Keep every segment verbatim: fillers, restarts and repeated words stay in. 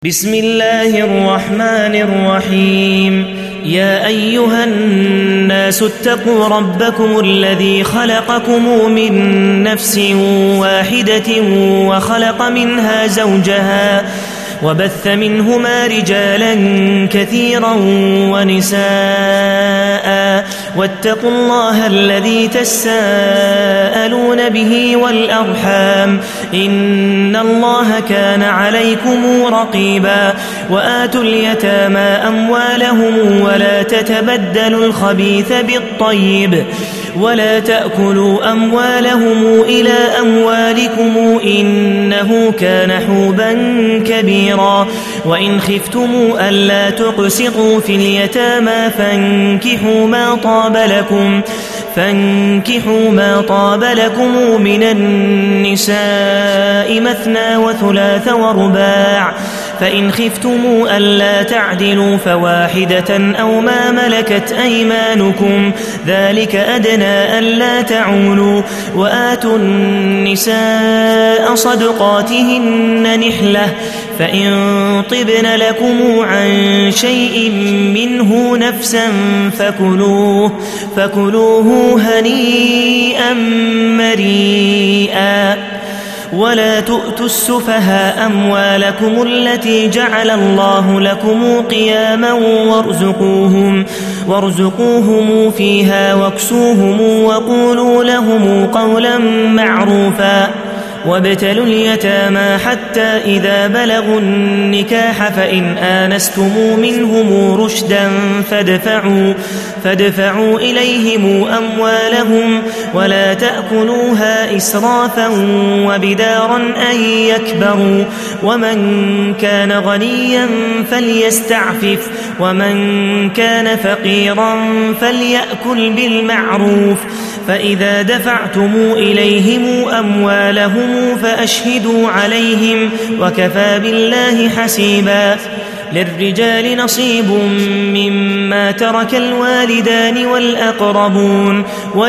بسم الله الرحمن الرحيم يا أيها الناس اتقوا ربكم الذي خلقكم من نفس واحدة وخلق منها زوجها وبث منهما رجالا كثيرا ونساء واتقوا الله الذي تساءلون به والأرحام إن الله كان عليكم رقيبا وآتوا اليتامى أموالهم ولا تتبدلوا الخبيث بالطيب ولا تأكلوا أموالهم إلى أموالكم إنه كان حوبا كبيرا وإن خفتم ألا تقسطوا في اليتامى فانكحوا ما طاب لكم فانكحوا ما طاب لكم من النساء مثنى وثلاث ورباع فإن خفتم ألا تعدلوا فواحدة أو ما ملكت أيمانكم ذلك أدنى ألا تعولوا وآتوا النساء صدقاتهن نحلة فإن طبن لكم عن شيء منه نفسا فكلوه فكلوه هنيئا مريئا ولا تؤتوا السفهاء أموالكم التي جعل الله لكم قياما وارزقوهم, وارزقوهم فيها واكسوهم وقولوا لهم قولا معروفا وابتلوا اليتامى حتى إذا بلغوا النكاح فإن آنستم منهم رشدا فادفعوا, فادفعوا إليهم أموالهم ولا تأكلوها إسرافا وبدارا أن يكبروا ومن كان غنيا فليستعفف ومن كان فقيرا فليأكل بالمعروف فإذا دفعتم إليهم أموالهم فأشهدوا عليهم وكفى بالله حسيبا للرجال نصيب مما ترك الوالدان والأقربون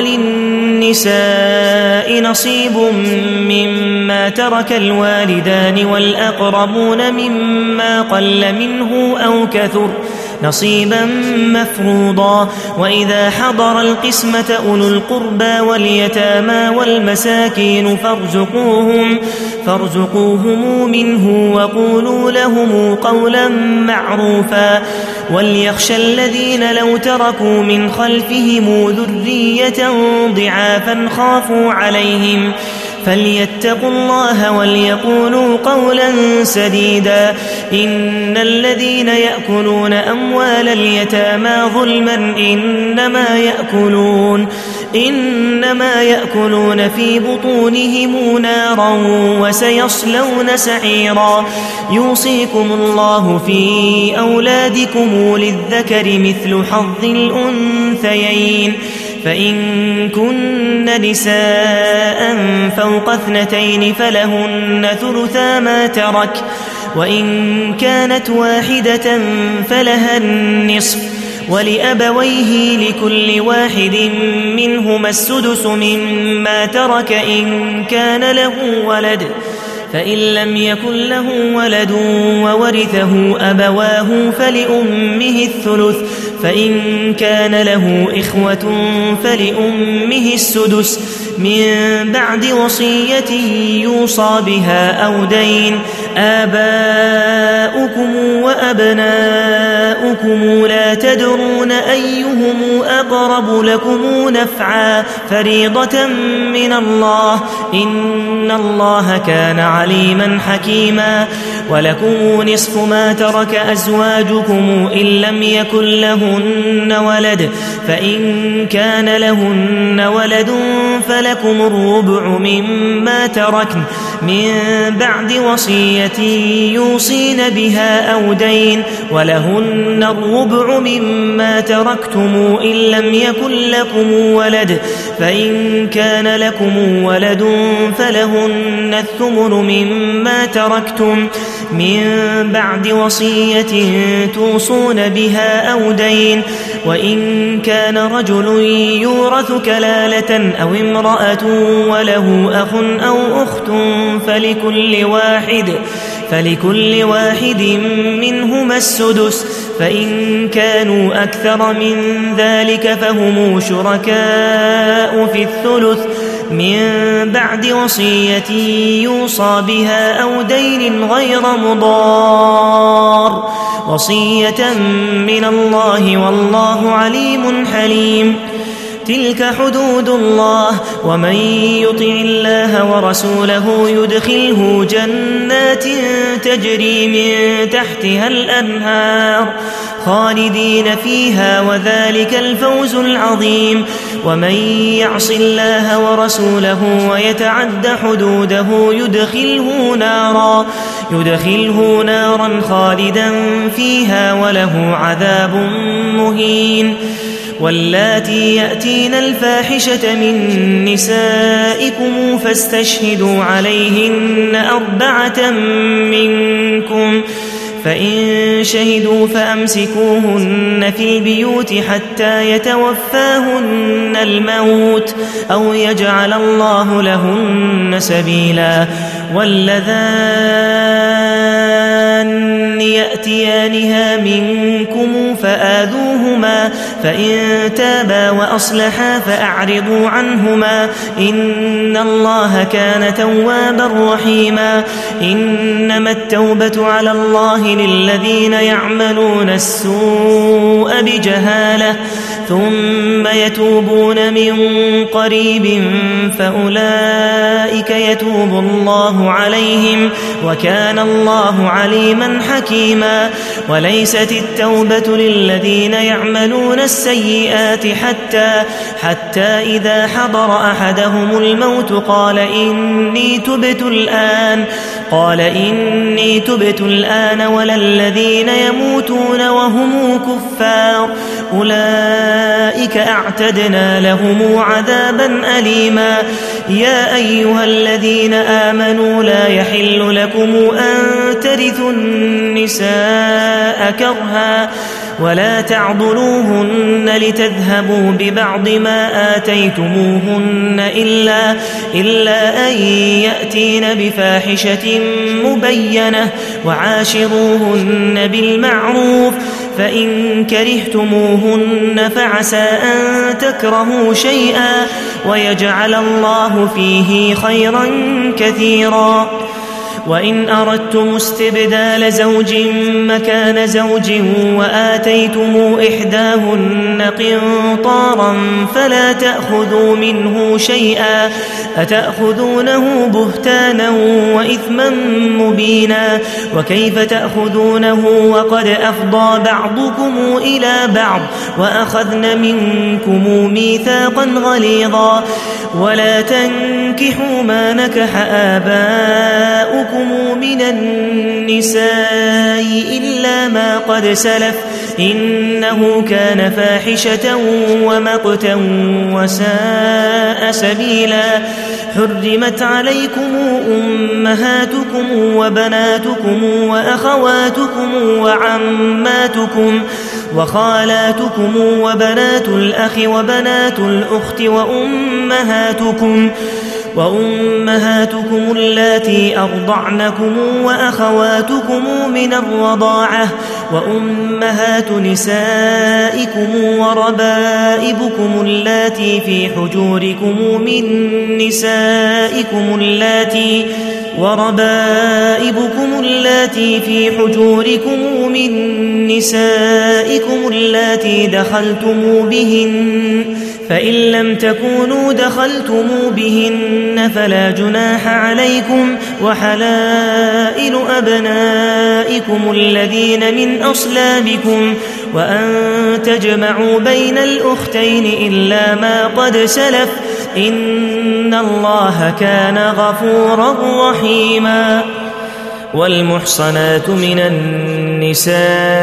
وللنساء نصيب مما ترك الوالدان والأقربون مما قل منه أو كثر نصيبا مفروضا وإذا حضر القسمة أولو القربى واليتامى والمساكين فارزقوهم, فارزقوهم منه وقولوا لهم قولا معروفا وليخشى الذين لو تركوا من خلفهم ذرية ضعافا خافوا عليهم فليتقوا الله وليقولوا قولا سديدا إن الذين يأكلون أموال اليتامى ظلما إنما يأكلون إنما يأكلون في بطونهم نارا وسيصلون سعيرا يوصيكم الله في أولادكم للذكر مثل حظ الأنثيين فإن كن نساء فوق اثنتين فلهن ثلثا ما ترك وإن كانت واحدة فلها النصف ولأبويه لكل واحد منهما السدس مما ترك إن كان له ولد فإن لم يكن له ولد وورثه أبواه فلأمه الثلث فإن كان له إخوة فلأمه السدس من بعد وصية يوصى بها أو دين آباؤكم وأبناؤكم لا تدرون أيهم أقرب لكم نفعا فريضة من الله إن الله كان عليما حكيما ولكم نصف ما ترك أزواجكم إن لم يكن لهن ولد فإن كان لهن ولد فلكم الربع مما تركن من بعد وصية يوصين بها أو دين ولهن الربع مما تركتم إن لم يكن لكم ولد فإن كان لكم ولد فلهن الثمن مما تركتم من بعد وصية توصون بها أو دين وإن كان رجل يورث كلالة أو امرأة وله أخ أو أخت فلكل واحد فلكل واحد منهما السدس فإن كانوا أكثر من ذلك فهم شركاء في الثلث من بعد وصية يوصى بها أو دين غير مضار وصية من الله والله عليم حليم. تلك حدود الله ومن يطع الله ورسوله يدخله جنات تجري من تحتها الأنهار خالدين فيها وذلك الفوز العظيم. ومن يعص الله ورسوله ويتعد حدوده يدخله نارا يدخله نارا خالدا فيها وله عذاب مهين. واللاتي يأتين الفاحشة من نسائكم فاستشهدوا عليهن أربعة منكم فإن شهدوا فأمسكوهن في البيوت حتى يتوفاهن الموت أو يجعل الله لهن سبيلا. واللذان يأتيانها منكم فآذوهما فإن تابا وأصلحا فأعرضوا عنهما إن الله كان توابا رحيما. إنما التوبة على الله للذين يعملون السوء بجهالة ثم يتوبون من قريب فأولئك يتوب الله عليهم وكان الله عليما حكيما. وليست التوبة للذين يعملون السيئات حتى حتى إذا حضر أحدهم الموت قال إني تبت الآن قال إني تبت الآن ولا الذين يموتون وهم كفار أولئك أعتدنا لهم عذابا أليما. يا أيها الذين آمنوا لا يحل لكم أن ترثوا النساء كرها ولا تعضلوهن لتذهبوا ببعض ما آتيتموهن إلا, إلا أن يأتين بفاحشة مبينة وعاشروهن بالمعروف فإن كرهتموهن فعسى أن تكرهوا شيئا ويجعل الله فيه خيرا كثيرا. وإن أردتم استبدال زوج مكان زوج وآتيتم إحداهن قنطارا فلا تأخذوا منه شيئا أتأخذونه بهتانا وإثما مبينا. وكيف تأخذونه وقد أفضى بعضكم إلى بعض وأخذن منكم ميثاقا غليظا. ولا تنكحوا ما نكح آباؤكم من النساء إلا ما قد سلف إنه كان فاحشة ومقتا وساء سبيلا. حرمت عليكم أمهاتكم وبناتكم وأخواتكم وعماتكم وخالاتكم وبنات الأخ وبنات الأخت وأمهاتكم وأمهاتكم اللاتي أرضعنكم وأخواتكم من الرضاعة وأمهات نسائكم وربائبكم اللاتي في حجوركم من نسائكم اللاتي وربائبكم اللاتي في حجوركم من نسائكم اللاتي دخلتم بهن فإن لم تكونوا دخلتم بهن فلا جناح عليكم. وحلائل أبنائكم الذين من أصلابكم وأن تجمعوا بين الأختين إلا ما قد سلف إن الله كان غفورا رحيما. والمحصنات من النساء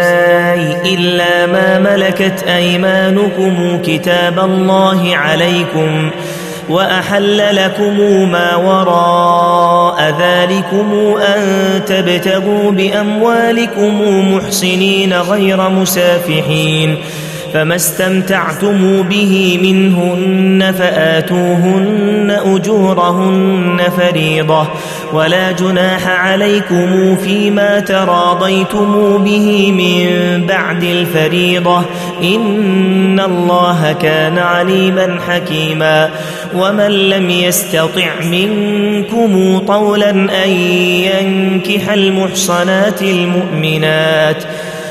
إلا ما ملكت أيمانكم كتاب الله عليكم وأحل لكم ما وراء ذلكم أن تبتغوا بأموالكم محسنين غير مسافحين فما استمتعتم به منهن فآتوهن أجورهن فريضة ولا جناح عليكم فيما تراضيتم به من بعد الفريضة إن الله كان عليما حكيما ومن لم يستطع منكم طولا أن ينكح المحصنات المؤمنات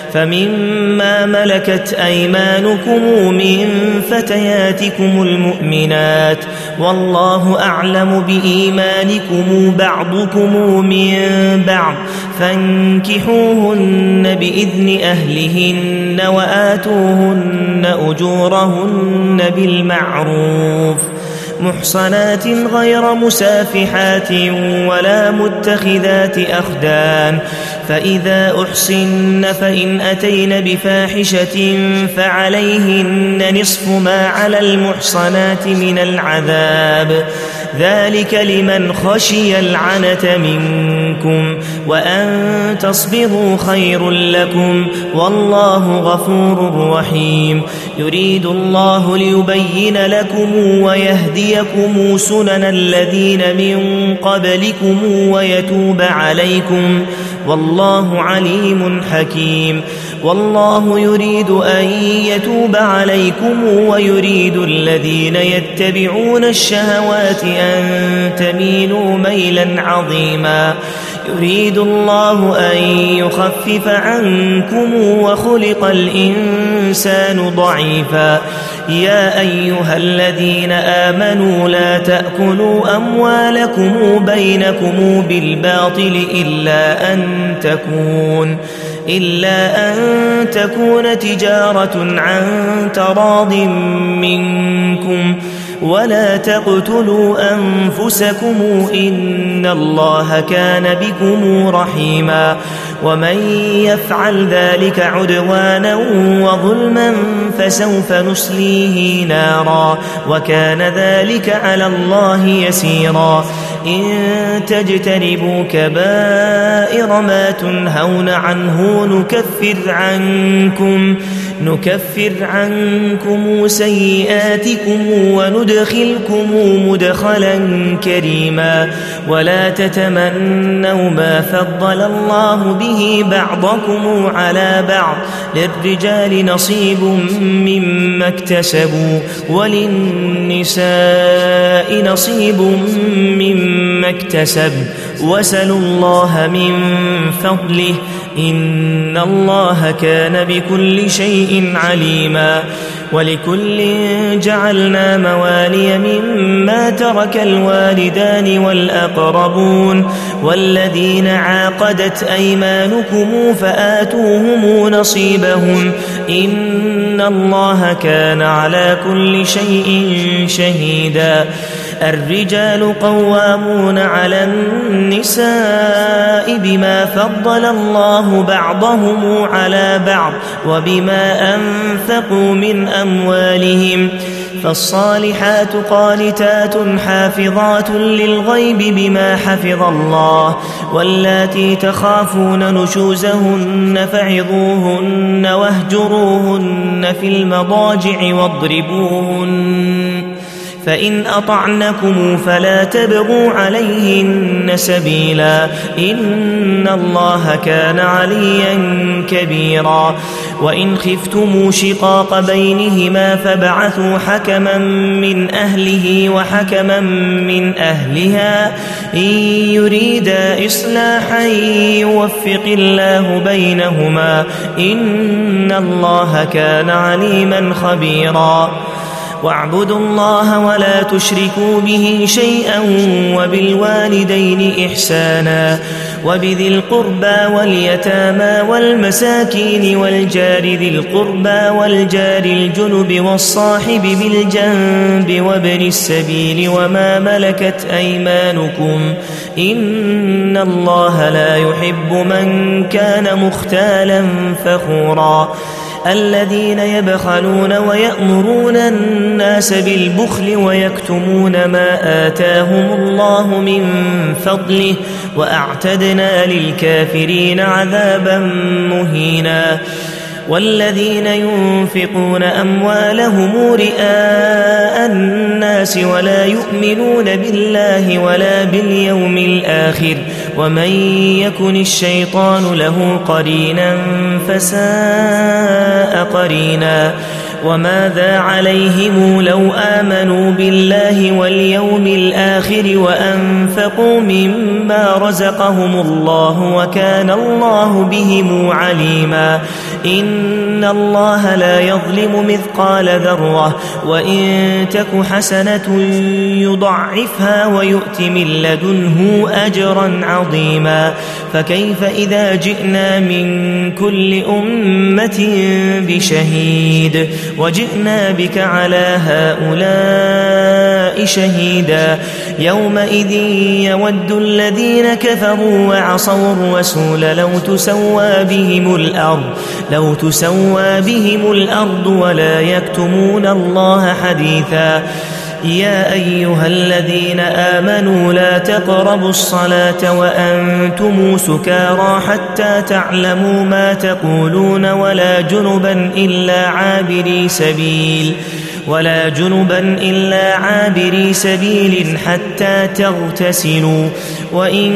فمما ملكت أيمانكم من فتياتكم المؤمنات والله أعلم بإيمانكم بعضكم من بعض فانكحوهن بإذن أهلهن وآتوهن أجورهن بالمعروف محصنات غير مسافحات ولا متخذات أخدان فإذا أحصن فإن أتين بفاحشة فعليهن نصف ما على المحصنات من العذاب ذلك لمن خشي العنة منكم وأن تصبروا خير لكم والله غفور رحيم يريد الله ليبين لكم ويهديكم سنن الذين من قبلكم ويتوب عليكم والله عليم حكيم والله يريد أن يتوب عليكم ويريد الذين يتبعون الشهوات أن تميلوا ميلا عظيما يريد الله أن يخفف عنكم وخلق الإنسان ضعيفا يا أيها الذين آمنوا لا تأكلوا أموالكم بينكم بالباطل إلا أن تكون إلا أن تكون تجارة عن تراض منكم ولا تقتلوا أنفسكم إن الله كان بكم رحيما ومن يفعل ذلك عدوانا وظلما فسوف نصليه نارا وكان ذلك على الله يسيرا إن تجتنبوا كبائر ما تنهون عنه نكفر عنكم نكفر عنكم سيئاتكم وندخلكم مدخلا كريما ولا تتمنوا ما فضل الله به بعضكم على بعض للرجال نصيب مما اكتسبوا وللنساء نصيب مما اكتسب واسألوا الله من فضله إن الله كان بكل شيء عليما ولكل جعلنا موالي مما ترك الوالدان والأقربون والذين عاقدت أيمانكم فآتوهم نصيبهم إن الله كان على كل شيء شهيدا الرجال قوامون على النساء بما فضل الله بعضهم على بعض وبما أنفقوا من أموالهم فالصالحات قانتات حافظات للغيب بما حفظ الله واللاتي تخافون نشوزهن فعظوهن واهجروهن في المضاجع واضربوهن فإن أطعنكم فلا تبغوا عليهن سبيلا إن الله كان عليا كبيرا وإن خفتم شقاق بينهما فابعثوا حكما من أهله وحكما من أهلها إن يريدا إصلاحا يوفق الله بينهما إن الله كان عليما خبيرا واعبدوا الله ولا تشركوا به شيئا وبالوالدين إحسانا وبذي القربى واليتامى والمساكين والجار ذي القربى والجار الجنب والصاحب بالجنب وابن السبيل وما ملكت أيمانكم إن الله لا يحب من كان مختالا فخورا الذين يبخلون ويأمرون الناس بالبخل ويكتمون ما آتاهم الله من فضله وأعتدنا للكافرين عذابا مهينا والذين ينفقون أموالهم رئاء الناس ولا يؤمنون بالله ولا باليوم الآخر ومن يكن الشيطان له قرينا فساء قرينا وماذا عليهم لو آمنوا بالله واليوم الآخر وأنفقوا مما رزقهم الله وكان الله بهم عليما إن الله لا يظلم مثقال ذرة وإن تك حسنة يضعفها ويؤت من لدنه أجرا عظيما فكيف إذا جئنا من كل أمة بشهيد وجئنا بك على هؤلاء شهيدا يومئذ يود الذين كفروا وعصوا الرسول لو تسوى بهم الأرض لو تسوى بهم الأرض ولا يكتمون الله حديثا يا أيها الذين آمنوا لا تقربوا الصلاة وأنتم سكارى حتى تعلموا ما تقولون ولا جنبا إلا عابري سبيل ولا جنبا إلا عابري سبيل حتى تغتسلوا وإن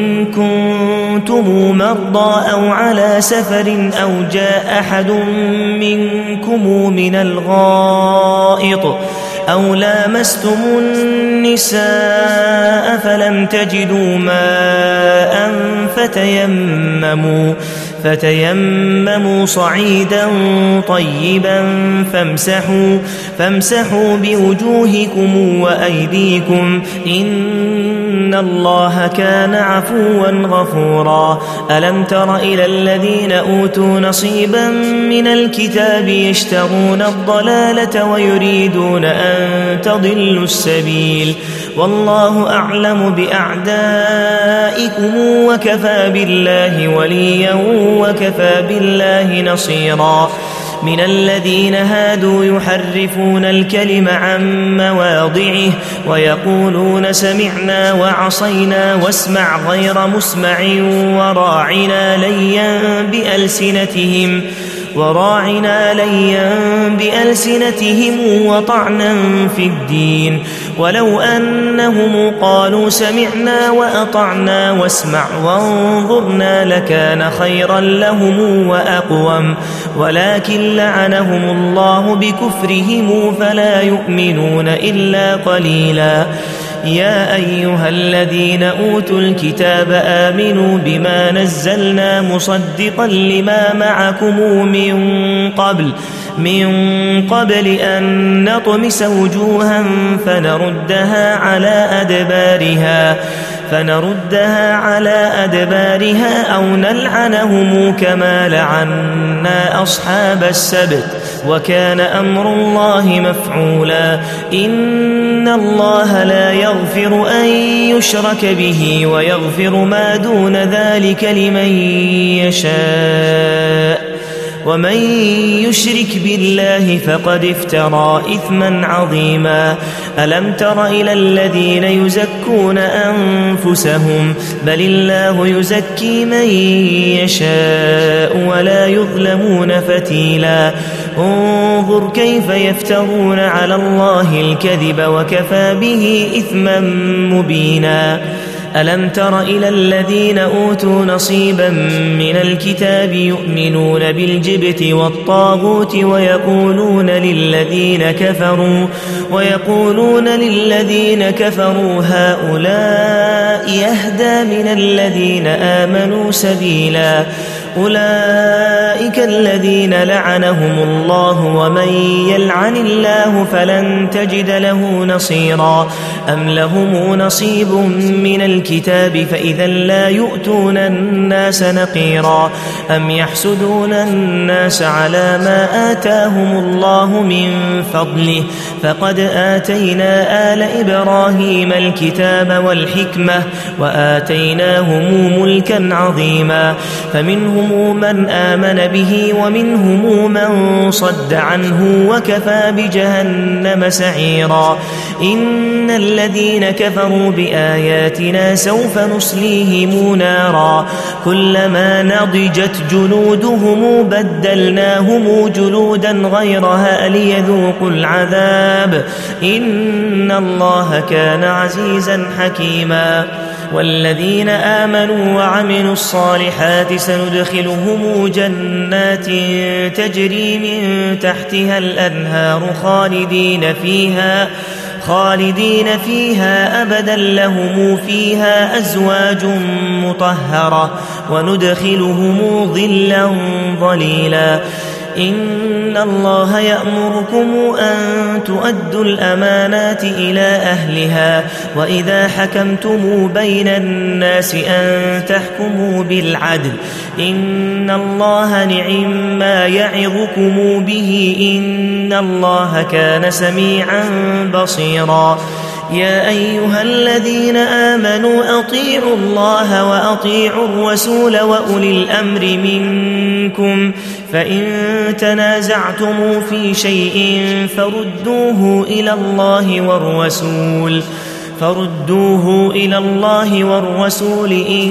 كنتم مرضى أو على سفر أو جاء أحد منكم من الغائط أو لامستم النساء فلم تجدوا ماء فتيمموا فتيمموا صعيدا طيبا فامسحوا فامسحوا بوجوهكم وأيديكم إن الله كان عفوا غفورا ألم تر إلى الذين أوتوا نصيبا من الكتاب يشترون الضلالة ويريدون أن تضلوا السبيل والله أعلم بأعدائكم وكفى بالله وليا وكفى بالله نصيرا من الذين هادوا يحرفون الكلم عن مواضعه ويقولون سمعنا وعصينا واسمع غير مسمع وراعنا ليا بألسنتهم وراعنا ليا بألسنتهم وطعنا في الدين ولو أنهم قالوا سمعنا وأطعنا واسمع وانظرنا لكان خيرا لهم وأقوم ولكن لعنهم الله بكفرهم فلا يؤمنون إلا قليلا يا أيها الذين أوتوا الكتاب آمنوا بما نزلنا مصدقا لما معكم من قبل من قبل أن نطمس وجوها فنردها على أدبارها فنردها على أدبارها أو نلعنهم كما لعنا أصحاب السبت وكان أمر الله مفعولا إن الله لا يغفر أن يشرك به ويغفر ما دون ذلك لمن يشاء ومن يشرك بالله فقد افترى إثما عظيما ألم تر إلى الذين يزكون أنفسهم بل الله يزكي من يشاء ولا يظلمون فتيلا انظر كيف يفترون على الله الكذب وكفى به إثما مبينا ألم تر إلى الذين أوتوا نصيبا من الكتاب يؤمنون بالجبت والطاغوت ويقولون للذين كفروا ويقولون للذين كفروا هؤلاء يهدى من الذين آمنوا سبيلا أولئك الذين لعنهم الله ومن يلعن الله فلن تجد له نصيرا أم لهم نصيب من الكتاب فإذا لا يؤتون الناس نقيرا أم يحسدون الناس على ما آتاهم الله من فضله فقد آتينا آل إبراهيم الكتاب والحكمة وآتيناهم ملكا عظيما فمنهم من آمن به ومنهم من صد عنه وكفى بجهنم سعيرا إن الذين كفروا بآياتنا سوف نصليهم نارا كلما نضجت جلودهم بدلناهم جلودا غيرها ليذوقوا العذاب إن الله كان عزيزا حكيما والذين آمنوا وعملوا الصالحات سندخلهم جنات تجري من تحتها الأنهار خالدين فيها خالدين فيها أبدا لهم فيها أزواج مطهرة وندخلهم ظلا ظليلا إن الله يأمركم أن تؤدوا الأمانات إلى أهلها وإذا حكمتم بين الناس أن تحكموا بالعدل إن الله نعم ما يعظكم به إن الله كان سميعا بصيرا يا أيها الذين آمنوا أطيعوا الله وأطيعوا الرسول وأولي الأمر منكم فإن تنازعتم في شيء فردوه إلى الله والرسول فردوه إلى الله والرسول إن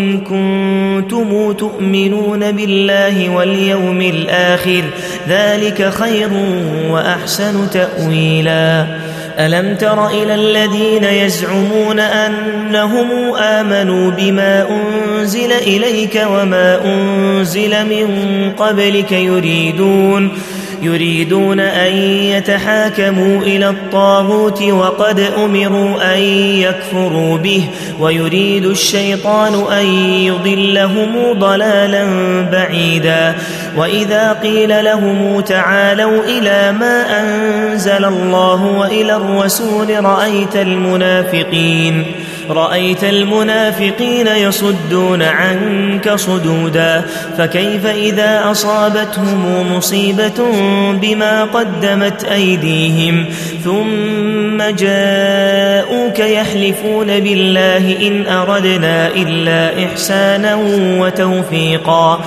كنتم تؤمنون بالله واليوم الآخر ذلك خير وأحسن تأويلا ألم تر إلى الذين يزعمون أنهم آمنوا بما أنزل إليك وما أنزل من قبلك يريدون يريدون أن يتحاكموا إلى الطاغوت وقد أمروا أن يكفروا به ويريد الشيطان أن يضلهم ضلالا بعيدا وإذا قيل لهم تعالوا إلى ما أنزل الله وإلى الرسول رأيت المنافقين رأيت المنافقين يصدون عنك صدودا فكيف إذا أصابتهم مصيبة بما قدمت أيديهم ثم جاءوك يحلفون بالله إن أردنا إلا إحسانا وتوفيقا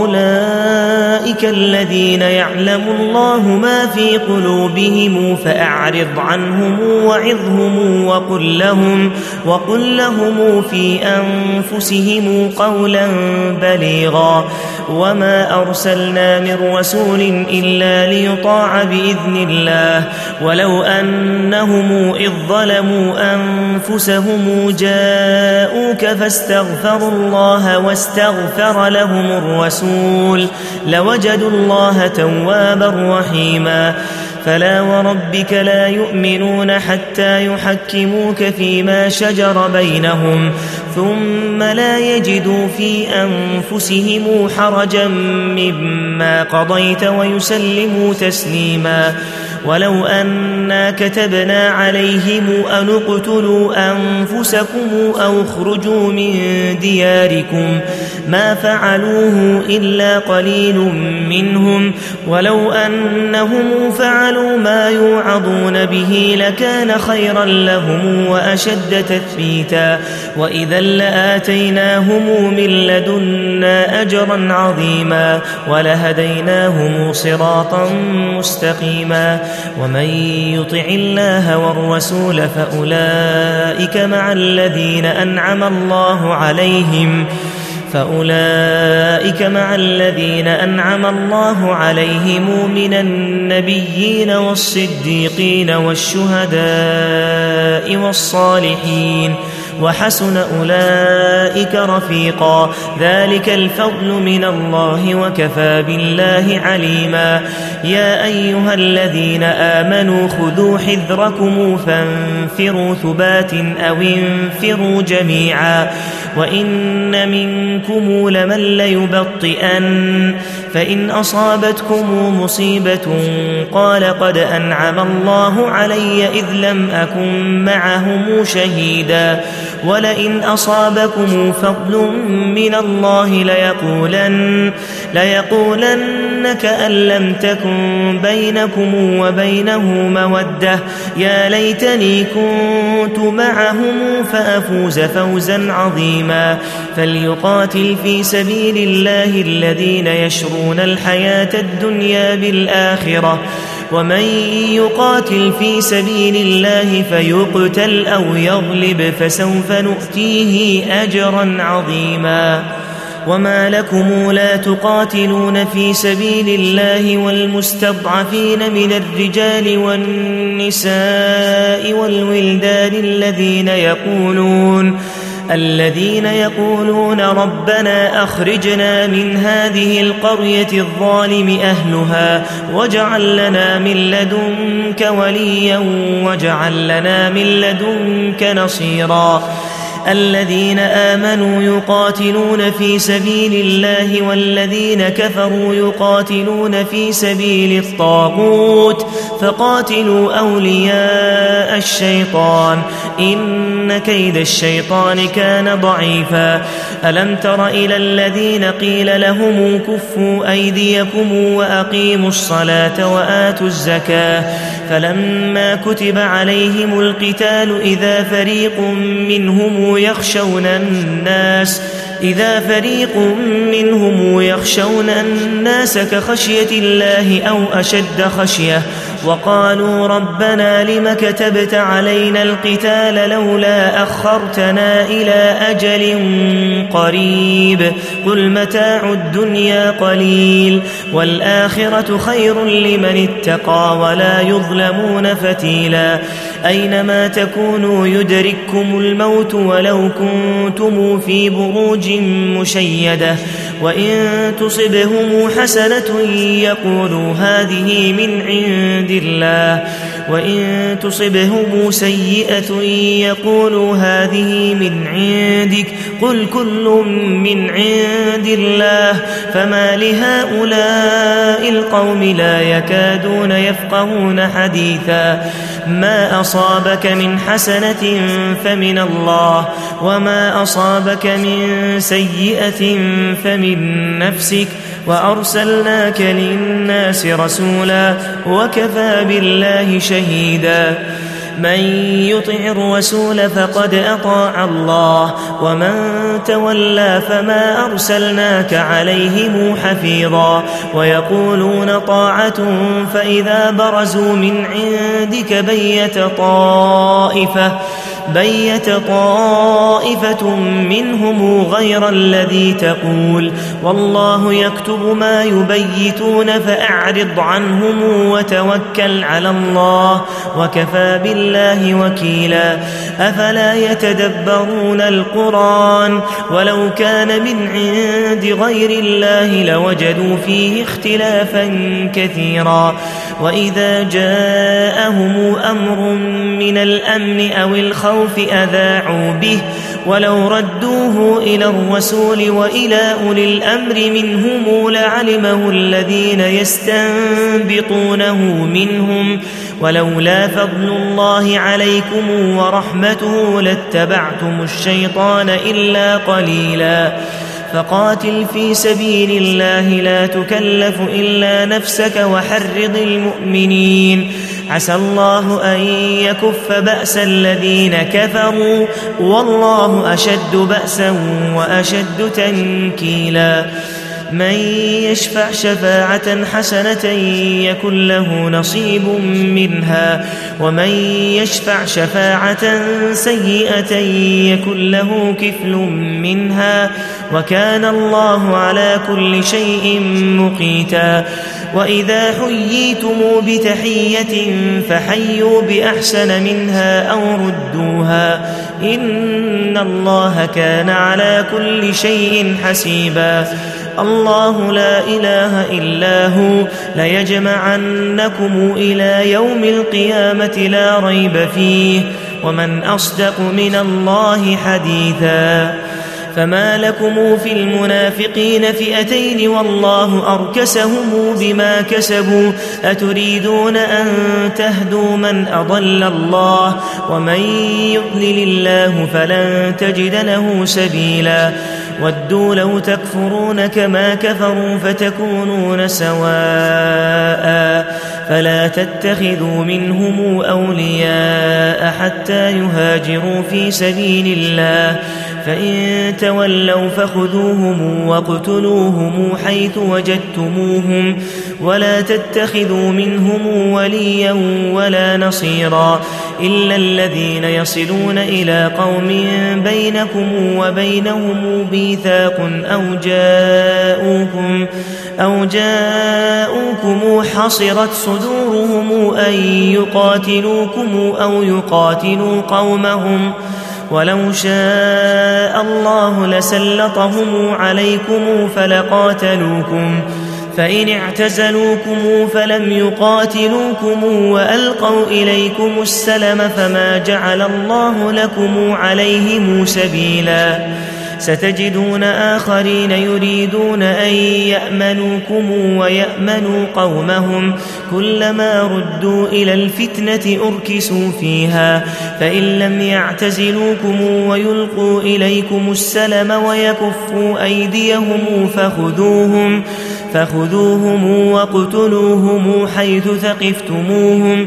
أولئك الذين يعلم الله ما في قلوبهم فأعرض عنهم وعظهم وقل لهم وقل لهم في أنفسهم قولا بليغا وما أرسلنا من رسول إلا ليطاع بإذن الله ولو أنهم إذ ظلموا أنفسهم جاءوك فاستغفروا الله واستغفر لهم الرسول لوجدوا الله توابا رحيما فلا وربك لا يؤمنون حتى يحكموك فيما شجر بينهم ثم لا يجدوا في أنفسهم حرجا مما قضيت ويسلموا تسليما ولو أنا كتبنا عليهم أن اقتلوا أنفسكم أو اخرجوا من دياركم ما فعلوه إلا قليل منهم ولو أنهم فعلوا ما يوعظون به لكان خيرا لهم وأشد تثبيتا وإذا لآتيناهم من لدنا أجرا عظيما ولهديناهم صراطا مستقيما ومن يطع الله والرسول فأولئك مع الذين أنعم الله عليهم فأولئك مع الذين أنعم الله عليهم من النبيين والصديقين والشهداء والصالحين وحسن أولئك رفيقا ذلك الفضل من الله وكفى بالله عليما يا أيها الذين آمنوا خذوا حذركم فانفروا ثبات أو انفروا جميعا وإن منكم لمن ليبطئن فإن أصابتكم مصيبة قال قد أنعم الله علي إذ لم أكن معهم شهيدا ولئن أصابكم فضل من الله ليقولن, ليقولن كأن لم تكن بينكم وبينه مودة يا ليتني كنت معهم فأفوز فوزا عظيما فليقاتل في سبيل الله الذين يشرون الحياة الدنيا بالآخرة ومن يقاتل في سبيل الله فيقتل أو يغلب فسوف نؤتيه أجرا عظيما وما لكم لا تقاتلون في سبيل الله والمستضعفين من الرجال والنساء والولدان الذين يقولون الذين يقولون ربنا أخرجنا من هذه القرية الظالم أهلها واجعل لنا من لدنك وليا واجعل لنا من لدنك نصيرا الذين آمنوا يقاتلون في سبيل الله والذين كفروا يقاتلون في سبيل الطاغوت فقاتلوا أولياء الشيطان إن كيد الشيطان كان ضعيفا ألم تر إلى الذين قيل لهم كفوا أيديكم وأقيموا الصلاة وآتوا الزكاة فلما كتب عليهم القتال إذا فريق منهم يخشون الناس إذا فريق منهم يخشون الناس كخشية الله أو أشد خشية وقالوا ربنا لم كتبت علينا القتال لولا أخرتنا إلى أجل قريب قل متاع الدنيا قليل والآخرة خير لمن اتقى ولا يظلمون فتيلا أينما تكونوا يدرككم الموت ولو كنتم في بروج مشيدة وإن تصبهم حسنة يقولوا هذه من عند الله وإن تصبهم سيئة يقولوا هذه من عندك قل كل من عند الله فما لهؤلاء القوم لا يكادون يفقهون حديثا ما أصابك من حسنة فمن الله وما أصابك من سيئة فمن نفسك وأرسلناك للناس رسولا وكفى بالله شهيدا من يطع الرسول فقد أطاع الله ومن تولى فما أرسلناك عليهم حفيظا ويقولون طاعة فإذا برزوا من عندك بيت طائفة بيت طائفة منهم غير الذي تقول والله يكتب ما يبيتون فأعرض عنهم وتوكل على الله وكفى بالله وكيلا أفلا يتدبرون القرآن ولو كان من عند غير الله لوجدوا فيه اختلافا كثيرا وإذا جاءهم أمر من الأمن أو الخوف أذاعوا به ولو ردوه إلى الرسول وإلى أولي الأمر منهم لعلمه الذين يستنبطونه منهم ولولا فضل الله عليكم ورحمته لاتبعتم الشيطان إلا قليلا فقاتل في سبيل الله لا تكلف إلا نفسك وحرض المؤمنين عسى الله أن يكف بأس الذين كفروا والله أشد بأسا وأشد تنكيلا من يشفع شفاعة حسنة يكن له نصيب منها ومن يشفع شفاعة سيئة يكن له كفل منها وكان الله على كل شيء مقيتا وإذا حييتم بتحية فحيوا بأحسن منها أو ردوها إن الله كان على كل شيء حسيبا الله لا إله إلا هو ليجمعنكم إلى يوم القيامة لا ريب فيه ومن أصدق من الله حديثا فما لكم في المنافقين فئتين والله أركسهم بما كسبوا أتريدون أن تهدوا من أضل الله ومن يضلل الله فلن تجد له سبيلا ودوا لو تكفرون كما كفروا فتكونون سواء فلا تتخذوا منهم أولياء حتى يهاجروا في سبيل الله فإن تولوا فخذوهم واقتلوهم حيث وجدتموهم ولا تتخذوا منهم وليا ولا نصيرا إلا الذين يصلون إلى قوم بينكم وبينهم ميثاق أو جاءوكم أو جاءوكم حصرت صدورهم أن يقاتلوكم أو يقاتلوا قومهم ولو شاء الله لسلطهم عليكم فلقاتلوكم فإن اعتزلوكم فلم يقاتلوكم وألقوا إليكم السلم فما جعل الله لكم عليهم سبيلا ستجدون آخرين يريدون أن يأمنوكم ويأمنوا قومهم كلما ردوا إلى الفتنة أركسوا فيها فإن لم يعتزلوكم ويلقوا إليكم السلم ويكفوا أيديهم فخذوهم فخذوهم واقتلوهم حيث ثقفتموهم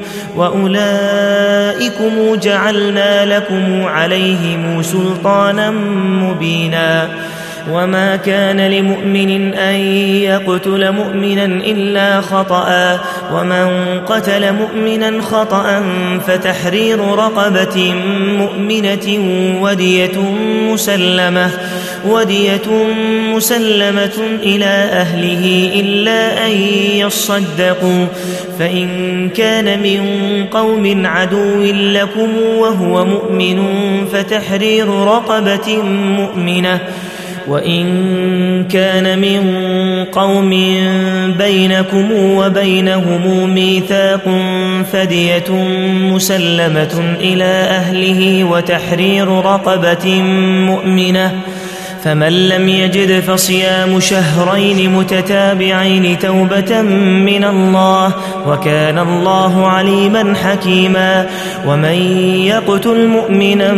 وأولئكم جعلنا لكم عليهم سلطانا مبينا وما كان لمؤمن أن يقتل مؤمنا إلا خطأ ومن قتل مؤمنا خطأ فتحرير رقبة مؤمنة ودية مسلمة ودية مسلمة إلى أهله إلا أن يصدقوا فإن كان من قوم عدو لكم وهو مؤمن فتحرير رقبة مؤمنة وإن كان من قوم بينكم وبينهم ميثاق فدية مسلمة إلى أهله وتحرير رقبة مؤمنة فمن لم يجد فصيام شهرين متتابعين توبة من الله وكان الله عليما حكيما ومن يقتل مؤمنا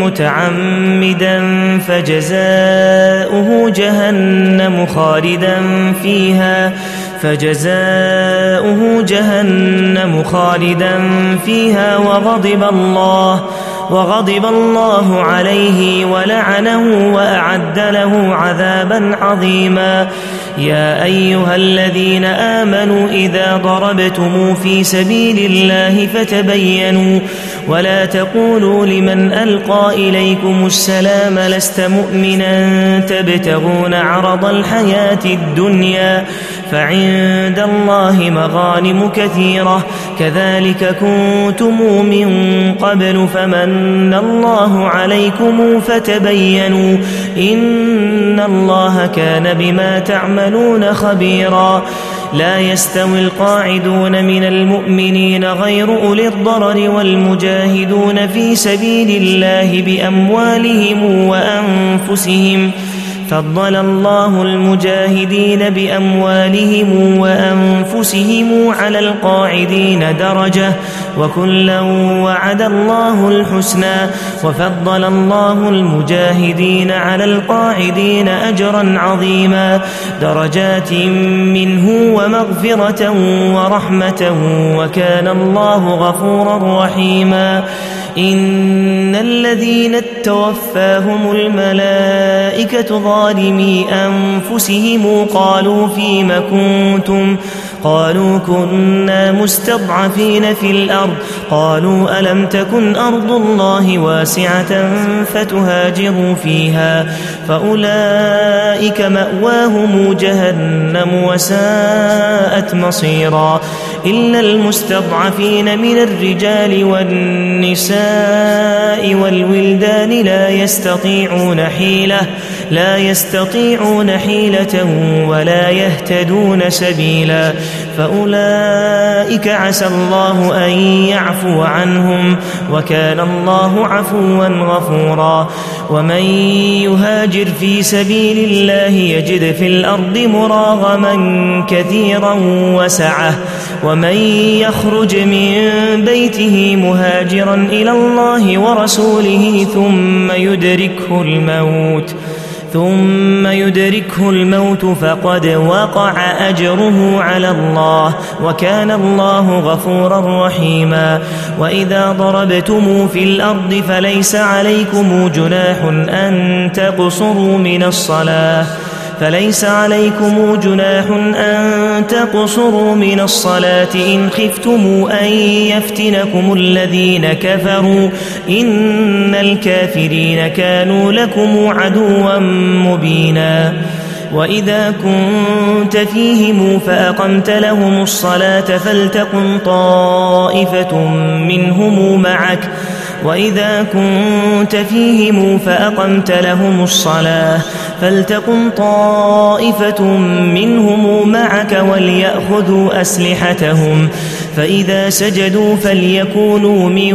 متعمدا فجزاؤه جهنم خالدا فيها فجزاؤه جهنم خالدا فيها وغضب الله وغضب الله عليه ولعنه وأعد له عذابا عظيما يا أيها الذين آمنوا إذا ضربتم في سبيل الله فتبينوا ولا تقولوا لمن ألقى إليكم السلام لست مؤمنا تبتغون عرض الحياة الدنيا فعند الله مغانم كثيرة كذلك كنتم من قبل فمن الله عليكم فتبينوا إن الله كان بما تعملون خبيرا لا يستوي القاعدون من المؤمنين غير أولي الضرر والمجاهدون في سبيل الله بأموالهم وأنفسهم فضل الله المجاهدين بأموالهم وأنفسهم على القاعدين درجة وكلا وعد الله الحسنى وفضل الله المجاهدين على القاعدين أجرا عظيما درجات منه ومغفرة ورحمة وكان الله غفورا رحيما إن الذين توفاهم الملائكة ظالمي أنفسهم قالوا فيم كنتم قالوا كنا مستضعفين في الأرض قالوا ألم تكن أرض الله واسعة فتهاجروا فيها فأولئك مأواهم جهنم وساءت مصيرا إلا المستضعفين من الرجال والنساء والولدان لا يستطيعون حيلة لا يستطيعون حيلة ولا يهتدون سبيلا فأولئك عسى الله أن يعفو عنهم وكان الله عفوا غفورا ومن يهاجر في سبيل الله يجد في الأرض مراغما كثيرا وسعة ومن يخرج من بيته مهاجرا إلى الله ورسوله ثم يدركه الموت ثم يدركه الموت فقد وقع أجره على الله وكان الله غفورا رحيما وإذا ضربتم في الأرض فليس عليكم جناح أن تقصروا من الصلاة فليس عليكم جناح أن تقصروا من الصلاة إن خفتم أن يفتنكم الذين كفروا إن الكافرين كانوا لكم عدوا مبينا وإذا كنت فيهم فأقمت لهم الصلاة فلتقم طائفة منهم معك وإذا كنت فيهم فأقمت لهم الصلاة فلتقم طائفة منهم معك وليأخذوا أسلحتهم فإذا سجدوا فليكونوا من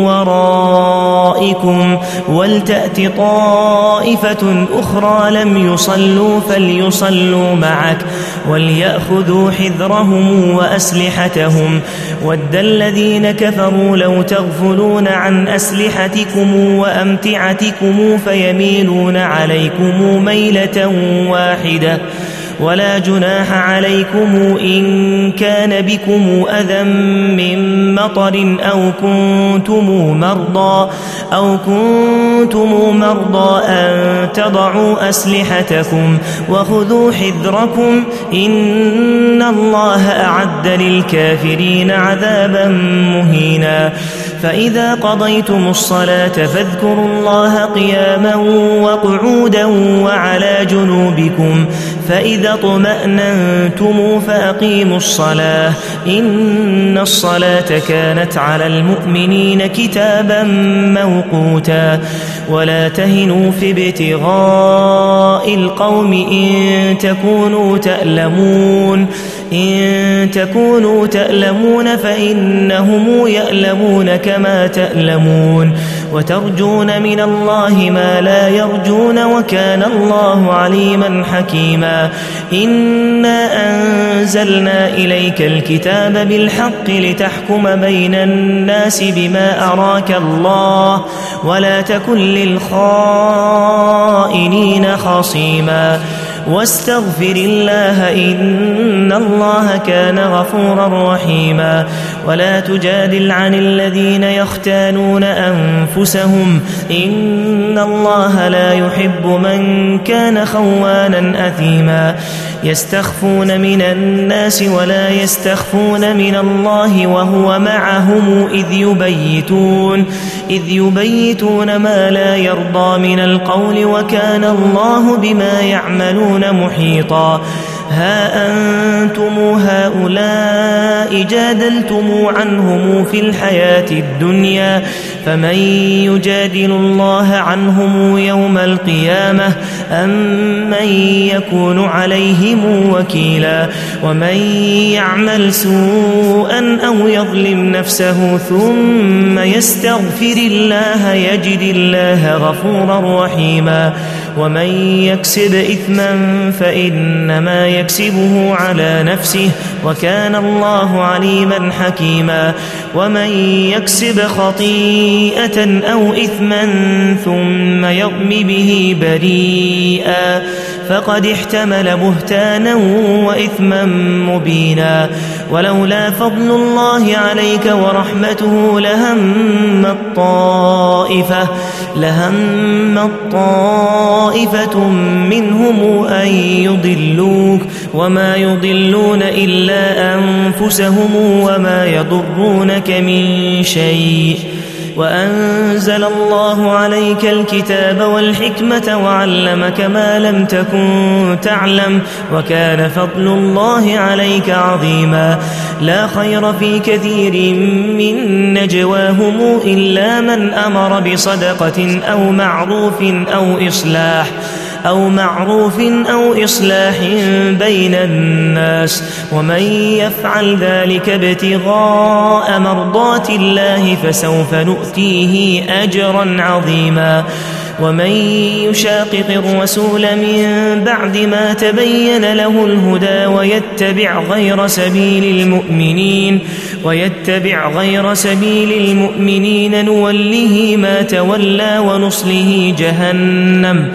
ورائكم ولتأت طائفة أخرى لم يصلوا فليصلوا معك وليأخذوا حذرهم وأسلحتهم ود الذين كفروا لو تغفلون عن أسلحتكم وأمتعتكم فيميلون عليكم ميلة واحدة ولا جناح عليكم إن كان بكم أذى من مطر أو كنتم مرضى أو كنتم مرضى أن تضعوا أسلحتكم وخذوا حذركم إن الله أعد للكافرين عذابا مهينا فإذا قضيتم الصلاة فاذكروا الله قياما وقعودا وعلى جنوبكم فإذا اطمأننتم فأقيموا الصلاة إن الصلاة كانت على المؤمنين كتابا موقوتا ولا تهنوا في ابتغاء القوم إن تكونوا تألمون إن تكونوا تألمون فإنهم يألمون كما تألمون وترجون من الله ما لا يرجون وكان الله عليما حكيما إنا أنزلنا إليك الكتاب بالحق لتحكم بين الناس بما أراك الله ولا تكن للخائنين خصيما واستغفر الله إن الله كان غفورا رحيما ولا تجادل عن الذين يختانون أنفسهم إن الله لا يحب من كان خوانا أثيما يستخفون من الناس ولا يستخفون من الله وهو معهم إذ يبيتون إذ يبيتون ما لا يرضى من القول وكان الله بما يعملون محيطا ها أنتم هؤلاء جادلتم عنهم في الحياة الدنيا فمن يجادل الله عنهم يوم القيامة أم من يكون عليهم وكيلا ومن يعمل سوءا أو يظلم نفسه ثم يستغفر الله يجد الله غفورا رحيما ومن يكسب إثما فإنما يكسبه على نفسه وكان الله عليما حكيما ومن يكسب خطيئة أو إثما ثم يرم به بريئا فقد احتمل بهتانا وإثما مبينا ولولا فضل الله عليك ورحمته لهم الطائفة لهم الطائفة منهم أن يضلوك وما يضلون إلا أنفسهم وما يضرونك من شيء وأنزل الله عليك الكتاب والحكمة وعلمك ما لم تكن تعلم وكان فضل الله عليك عظيما لا خير في كثير من نجواهم إلا من أمر بصدقة أو معروف أو إصلاح أو معروف أو إصلاح بين الناس، ومن يفعل ذلك ابتغاء مرضات الله فسوف نؤتيه أجرا عظيما. ومن يشاقق الرسول من بعد ما تبين له الهدى ويتبع غير سبيل المؤمنين ويتبع غير سبيل المؤمنين نوله ما تولى ونصله جهنم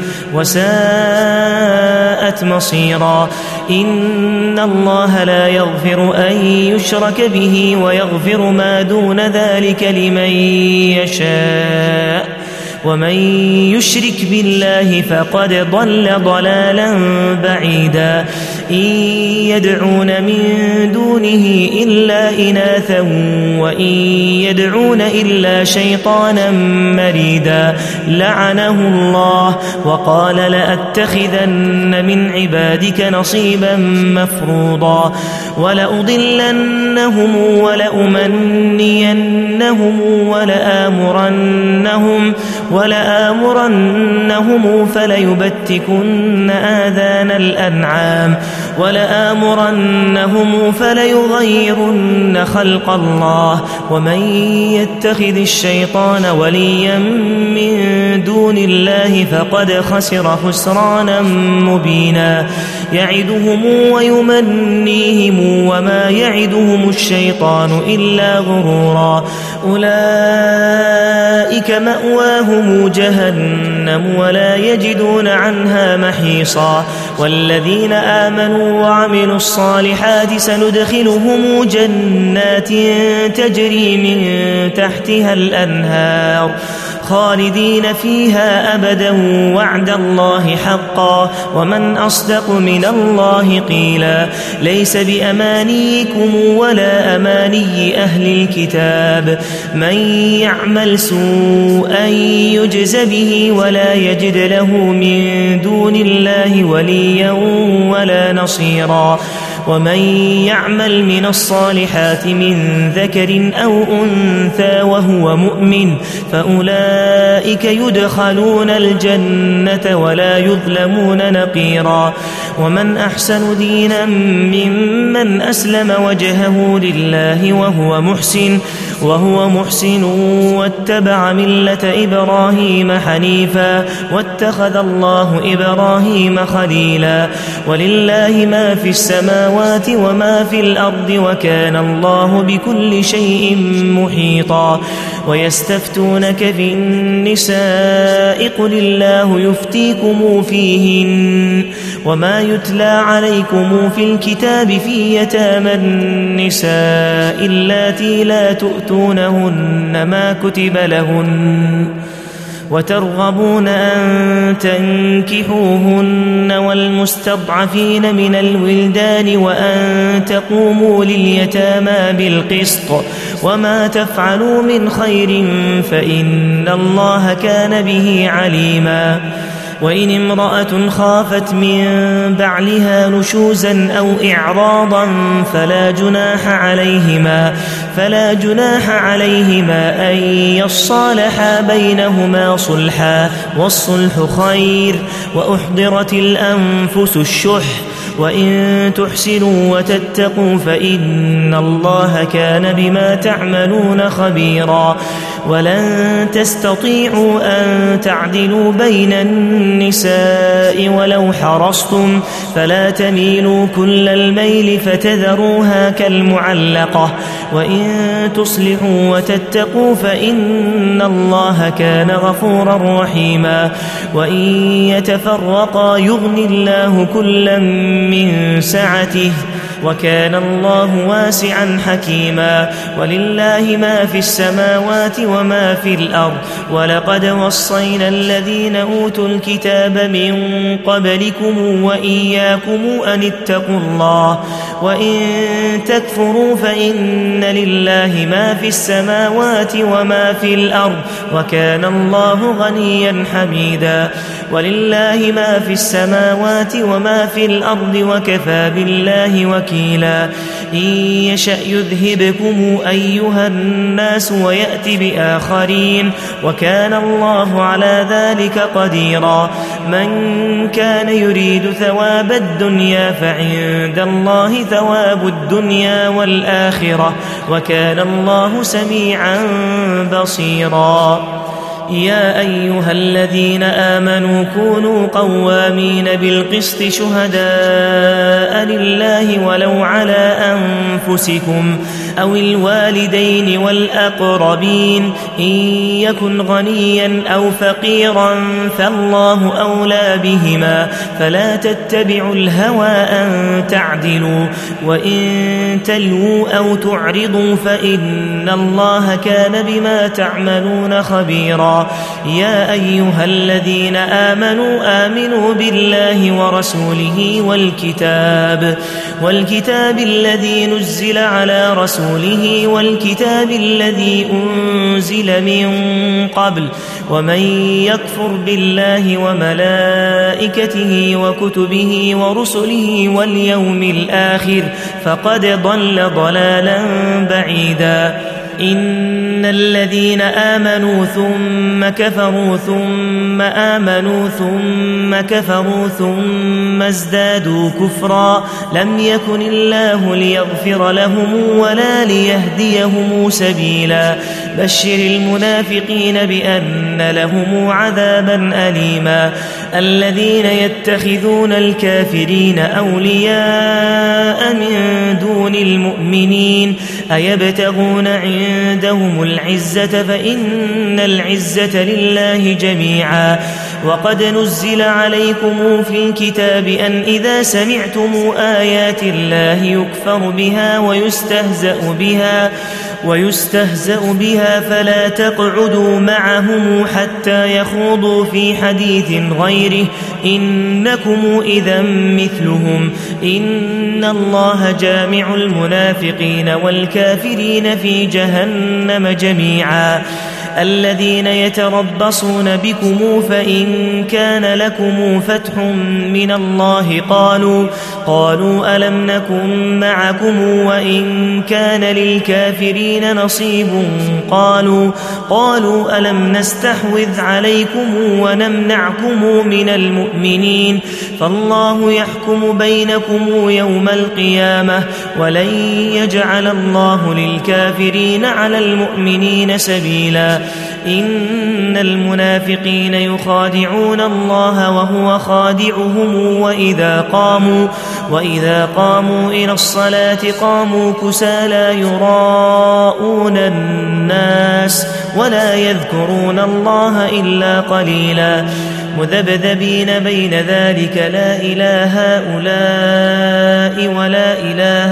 وساءت مصيرا. إن الله لا يغفر أن يشرك به ويغفر ما دون ذلك لمن يشاء، ومن يشرك بالله فقد ضل ضلالا بعيدا. إن يدعون من دونه إلا إناثا وإن يدعون إلا شيطانا مريدا لعنه الله وقال لأتخذن من عبادك نصيبا مفروضا ولأضلنهم ولأمنينهم ولآمرنهم ولآمرنهم فليبتكن آذان الأنعام ولآمرنهم فليغيرن خلق الله. ومن يتخذ الشيطان وليا من دون الله فقد خسر خسرانا مبينا. يعدهم ويمنيهم وما يعدهم الشيطان إلا غرورا. أولئك مأواهم جهنم ولا يجدون عنها محيصا. والذين آمنوا وعملوا الصالحات سندخلهم جنات تجري من تحتها الأنهار خالدين فيها أبدا وعد الله حقا ومن أصدق من الله قيلا. ليس بأمانيكم ولا أماني أهل الكتاب من يعمل سوءا يجز به ولا يجد له من دون الله وليا ولا نصيرا. ومن يعمل من الصالحات من ذكر أو أنثى وهو مؤمن فأولئك يدخلون الجنة ولا يظلمون نقيرا. ومن أحسن دينا ممن أسلم وجهه لله وهو محسن وهو محسن واتبع ملة إبراهيم حنيفا واتخذ الله إبراهيم خليلا. ولله ما في السماوات وما في الأرض وكان الله بكل شيء محيطا. ويستفتونك في النساء قل الله يفتيكم فيهن وما يتلى عليكم في الكتاب في يتامى النساء اللاتي لا تؤتونهن ما كتب لهن وترغبون أن تنكحوهن والمستضعفين من الولدان وأن تقوموا لليتامى بالقسط وما تفعلوا من خير فإن الله كان به عليما. وإن امرأة خافت من بعلها نشوزا أو إعراضا فلا جناح عليهما فلا جناح عليهما أن يصالحا بينهما صلحا والصلح خير وأحضرت الأنفس الشح وإن تحسنوا وتتقوا فإن الله كان بما تعملون خبيرا. ولن تستطيعوا أن تعدلوا بين النساء ولو حرصتم فلا تميلوا كل الميل فتذروها كالمعلقة وإن تصلحوا وتتقوا فإن الله كان غفورا رحيما. وإن يتفرقا يغن الله كلا من سعته وكان الله واسعا حكيما. ولله ما في السماوات وما في الأرض ولقد وصينا الذين أوتوا الكتاب من قبلكم وإياكم أن اتقوا الله وإن تكفروا فإن لله ما في السماوات وما في الأرض وكان الله غنيا حميدا. ولله ما في السماوات وما في الأرض وكفى بالله وكيلا. إن يشأ يذهبكم أيها الناس ويأت بآخرين وكان الله على ذلك قديرا من كان يريد ثواب الدنيا فعند الله ثواب الدنيا والآخرة وكان الله سميعا بصيرا يا أيها الذين آمنوا كونوا قوامين بالقسط شهداء لله ولو على أنفسكم أو الوالدين والأقربين إن يكن غنيا أو فقيرا فالله أولى بهما فلا تتبعوا الهوى أن تعدلوا وإن تلووا أو تعرضوا فإن الله كان بما تعملون خبيرا يا أيها الذين آمنوا آمنوا بالله ورسوله والكتاب والكتاب الذي نزل على رسوله والكتاب الذي أنزل من قبل ومن يكفر بالله وملائكته وكتبه ورسله واليوم الآخر فقد ضل ضلالا بعيدا إن الذين آمنوا ثم كفروا ثم آمنوا ثم كفروا ثم ازدادوا كفرا لم يكن الله ليغفر لهم ولا ليهديهم سبيلا بشر المنافقين بأن لهم عذابا أليما الذين يتخذون الكافرين أولياء من دون المؤمنين أيبتغون عندهم العزة فإن العزة لله جميعا وقد نزل عليكم في الكتاب أن إذا سمعتم آيات الله يكفر بها ويستهزأ بها ويستهزأ بها فلا تقعدوا معهم حتى يخوضوا في حديث غيره إنكم إذا مثلهم إن الله جامع المنافقين والكافرين في جهنم جميعا الذين يتربصون بكم فإن كان لكم فتح من الله قالوا قالوا ألم نكن معكم وإن كان للكافرين نصيب قالوا قالوا ألم نستحوذ عليكم ونمنعكم من المؤمنين فالله يحكم بينكم يوم القيامة ولن يجعل الله للكافرين على المؤمنين سبيلا إن المنافقين يخادعون الله وهو خادعهم وإذا قاموا وإذا قاموا إلى الصلاة قاموا كسالى يراءون الناس ولا يذكرون الله إلا قليلا مذبذبين بين ذلك لا إله هؤلاء ولا إله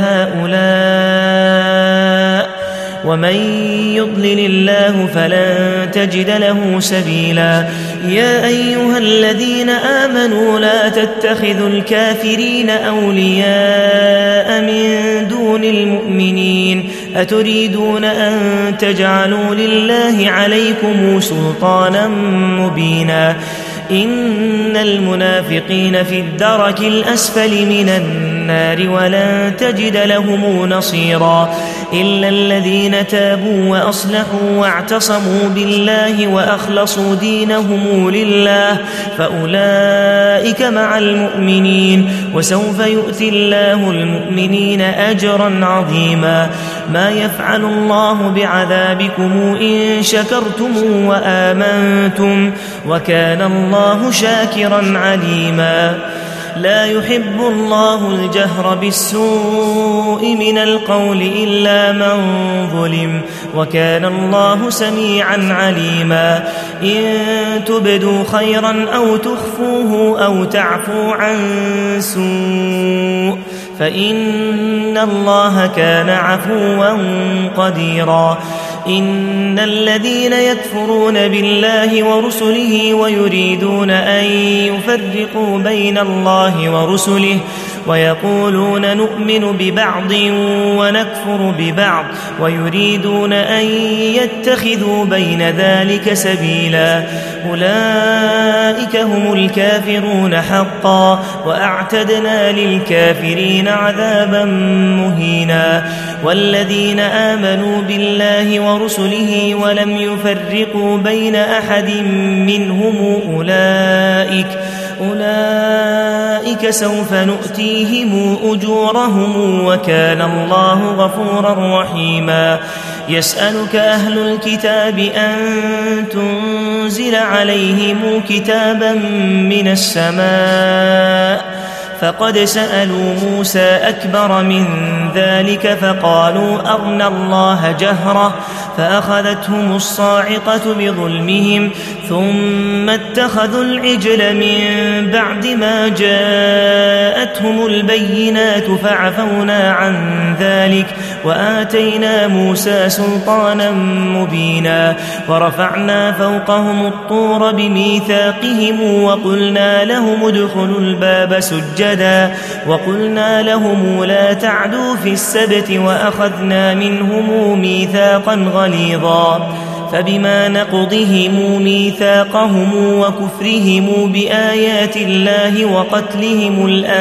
هؤلاء ومن يضلل الله فلن تجد له سبيلا يا أيها الذين آمنوا لا تتخذوا الكافرين أولياء من دون المؤمنين أتريدون أن تجعلوا لله عليكم سلطانا مبينا إن المنافقين في الدرك الأسفل من النار ولن تجد لهم نصيرا إلا الذين تابوا وأصلحوا واعتصموا بالله وأخلصوا دينهم لله فأولئك مع المؤمنين وسوف يؤتي الله المؤمنين أجرا عظيما ما يفعل الله بعذابكم إن شكرتم وآمنتم وكان الله شاكرا عليما لا يحب الله الجهر بالسوء من القول إلا من ظلم وكان الله سميعا عليما إن تبدوا خيرا أو تخفوه أو تعفو عن سوء فإن الله كان عفوا قديرا إن الذين يكفرون بالله ورسله ويريدون أن يفرقوا بين الله ورسله ويقولون نؤمن ببعض ونكفر ببعض ويريدون أن يتخذوا بين ذلك سبيلا أولئك هم الكافرون حقا وأعتدنا للكافرين عذابا مهينا والذين آمنوا بالله ورسله ولم يفرقوا بين أحد منهم أولئك أولئك سوف نؤتيهم أجورهم وكان الله غفورا رحيما يسألك أهل الكتاب أن تنزل عليهم كتابا من السماء فقد سألوا موسى أكبر من ذلك فقالوا أرنا الله جهرة فأخذتهم الصاعقة بظلمهم ثم اتخذوا العجل من بعد ما جاءتهم البينات فعفونا عن ذلك وآتينا موسى سلطانا مبينا ورفعنا فوقهم الطور بميثاقهم وقلنا لهم ادخلوا الباب سجدا وقلنا لهم لا تعدوا في السبت وأخذنا منهم ميثاقا غليظا فبما نقضهم ميثاقهم وكفرهم بآيات الله وقتلهم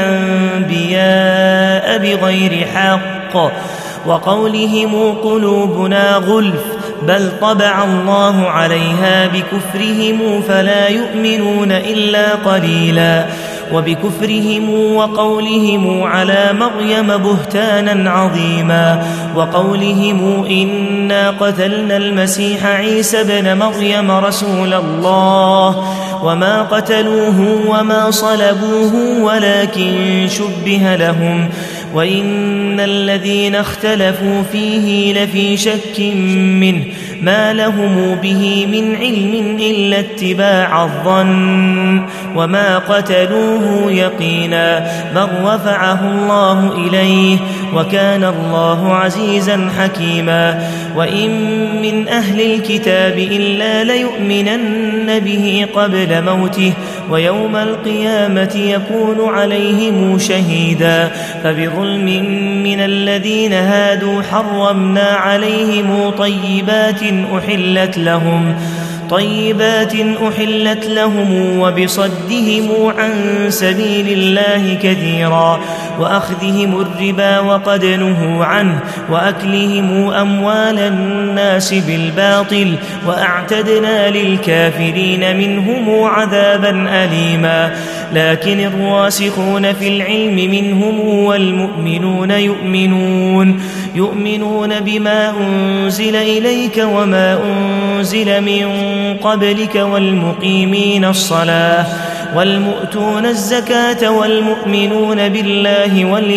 الأنبياء بغير حق وقولهم قلوبنا غلف بل طبع الله عليها بكفرهم فلا يؤمنون إلا قليلا وبكفرهم وقولهم على مريم بهتانا عظيما وقولهم إنا قتلنا المسيح عيسى ابن مريم رسول الله وما قتلوه وما صلبوه ولكن شبه لهم وإن الذين اختلفوا فيه لفي شك منه ما لهم به من علم إلا اتباع الظن وما قتلوه يقينا بل رفعه الله إليه وكان الله عزيزا حكيما وإن من أهل الكتاب إلا ليؤمنن به قبل موته ويوم القيامة يكون عليهم شهيدا فبظلم من الذين هادوا حرمنا عليهم طيبات أحلت لهم طيبات أحلت لهم وبصدهم عن سبيل الله كثيرا وأخذهم الربا وقد نهوا عنه وأكلهم أموال الناس بالباطل وأعتدنا للكافرين منهم عذابا أليما لكن الراسخون في العلم منهم والمؤمنون يؤمنون يؤمنون بما أنزل إليك وما أنزل من قبلك والمقيمين الصلاة والمؤتون الزكاة والمؤمنون بالله واليوم